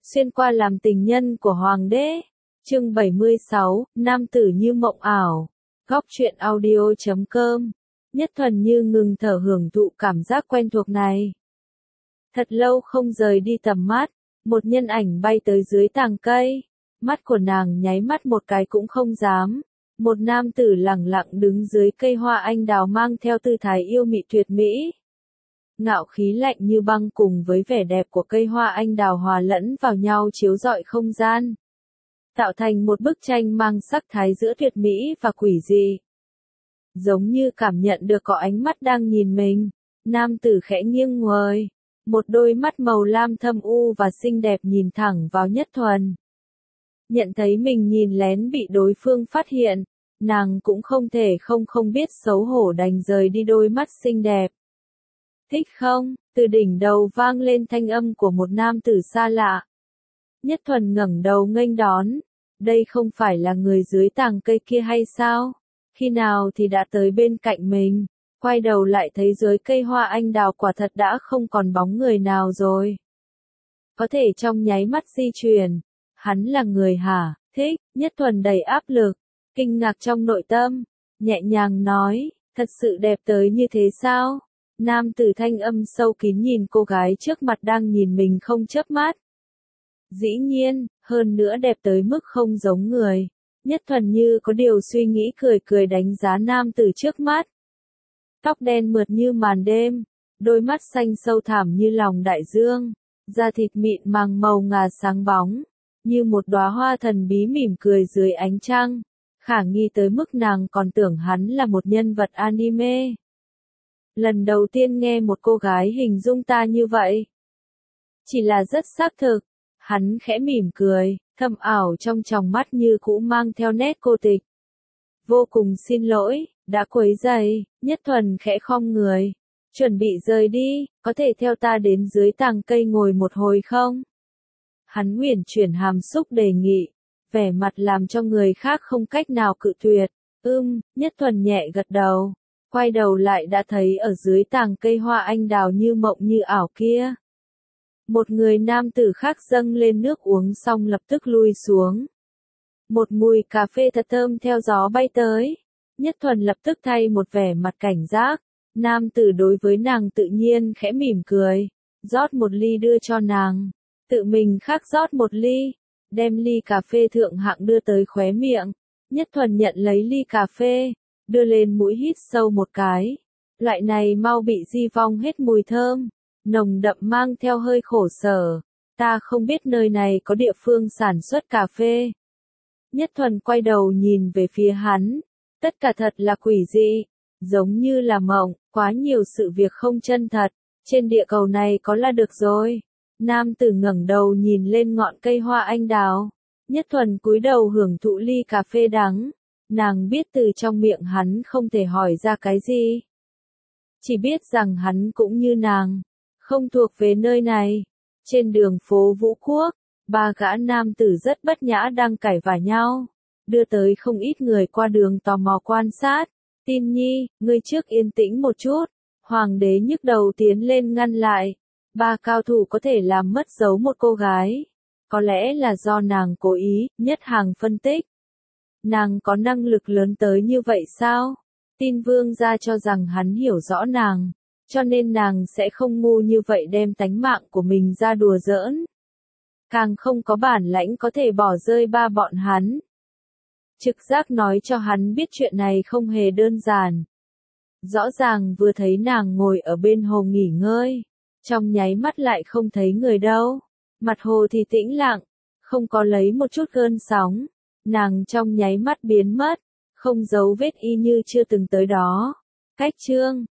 xuyên qua làm tình nhân của hoàng đế. Chương 76, nam tử như mộng ảo. Góc truyện audio.com. Nhất Thuần như ngừng thở hưởng thụ cảm giác quen thuộc này. Thật lâu không rời đi tầm mắt, một nhân ảnh bay tới dưới tàng cây. Mắt của nàng nháy mắt một cái cũng không dám. Một nam tử lẳng lặng đứng dưới cây hoa anh đào mang theo tư thái yêu mị tuyệt mỹ. Ngạo khí lạnh như băng cùng với vẻ đẹp của cây hoa anh đào hòa lẫn vào nhau chiếu rọi không gian. Tạo thành một bức tranh mang sắc thái giữa tuyệt mỹ và quỷ dị. Giống như cảm nhận được có ánh mắt đang nhìn mình, nam tử khẽ nghiêng người. Một đôi mắt màu lam thâm u và xinh đẹp nhìn thẳng vào Nhất Thuần. Nhận thấy mình nhìn lén bị đối phương phát hiện, nàng cũng không thể không biết xấu hổ đành rời đi đôi mắt xinh đẹp. Thích không? Từ đỉnh đầu vang lên thanh âm của một nam tử xa lạ. Nhất Thuần ngẩng đầu nghênh đón. Đây không phải là người dưới tàng cây kia hay sao? Khi nào thì đã tới bên cạnh mình? Quay đầu lại thấy dưới cây hoa anh đào quả thật đã không còn bóng người nào rồi. Có thể trong nháy mắt di chuyển. Hắn là người hả? Thích. Nhất Thuần đầy áp lực, kinh ngạc trong nội tâm, nhẹ nhàng nói, thật sự đẹp tới như thế sao? Nam tử thanh âm sâu kín nhìn cô gái trước mặt đang nhìn mình không chớp mắt. Dĩ nhiên, hơn nữa đẹp tới mức không giống người. Nhất Thuần như có điều suy nghĩ cười đánh giá nam tử trước mắt. Tóc đen mượt như màn đêm, đôi mắt xanh sâu thẳm như lòng đại dương, da thịt mịn màng màu ngà sáng bóng, như một đóa hoa thần bí mỉm cười dưới ánh trăng, khả nghi tới mức nàng còn tưởng hắn là một nhân vật anime. Lần đầu tiên nghe một cô gái hình dung ta như vậy. Chỉ là rất xác thực. Hắn khẽ mỉm cười, thâm ảo trong tròng mắt như cũ mang theo nét cô tịch. Vô cùng xin lỗi, đã quấy rầy. Nhất Thuần khẽ khom người. Chuẩn bị rời đi, có thể theo ta đến dưới tàng cây ngồi một hồi không? Hắn uyển chuyển hàm xúc đề nghị, vẻ mặt làm cho người khác không cách nào cự tuyệt. Nhất Thuần nhẹ gật đầu. Quay đầu lại đã thấy ở dưới tàng cây hoa anh đào như mộng như ảo kia. Một người nam tử khác dâng lên nước uống xong lập tức lui xuống. Một mùi cà phê thật thơm theo gió bay tới. Nhất Thuần lập tức thay một vẻ mặt cảnh giác. Nam tử đối với nàng tự nhiên khẽ mỉm cười. Rót một ly đưa cho nàng. Tự mình khác rót một ly. Đem ly cà phê thượng hạng đưa tới khóe miệng. Nhất Thuần nhận lấy ly cà phê. Đưa lên mũi hít sâu một cái. Loại này mau bị di vong hết mùi thơm. Nồng đậm mang theo hơi khổ sở. Ta không biết nơi này có địa phương sản xuất cà phê. Nhất Thuần quay đầu nhìn về phía hắn. Tất cả thật là quỷ dị. Giống như là mộng, quá nhiều sự việc không chân thật. Trên địa cầu này có là được rồi. Nam tử ngẩng đầu nhìn lên ngọn cây hoa anh đào. Nhất Thuần cúi đầu hưởng thụ ly cà phê đắng. Nàng biết từ trong miệng hắn không thể hỏi ra cái gì. Chỉ biết rằng hắn cũng như nàng. Không thuộc về nơi này. Trên đường phố Vũ Quốc, ba gã nam tử rất bất nhã đang cãi vả nhau. Đưa tới không ít người qua đường tò mò quan sát. Tin Nhi, ngươi trước yên tĩnh một chút. Hoàng đế nhức đầu tiến lên ngăn lại. Ba cao thủ có thể làm mất dấu một cô gái. Có lẽ là do nàng cố ý, Nhất Hàng phân tích. Nàng có năng lực lớn tới như vậy sao? Tin vương gia cho rằng hắn hiểu rõ nàng. Cho nên nàng sẽ không ngu như vậy đem tánh mạng của mình ra đùa giỡn. Càng không có bản lãnh có thể bỏ rơi ba bọn hắn. Trực giác nói cho hắn biết chuyện này không hề đơn giản. Rõ ràng vừa thấy nàng ngồi ở bên hồ nghỉ ngơi. Trong nháy mắt lại không thấy người đâu. Mặt hồ thì tĩnh lặng. Không có lấy một chút gợn sóng. Nàng trong nháy mắt biến mất. Không dấu vết y như chưa từng tới đó. Cách chương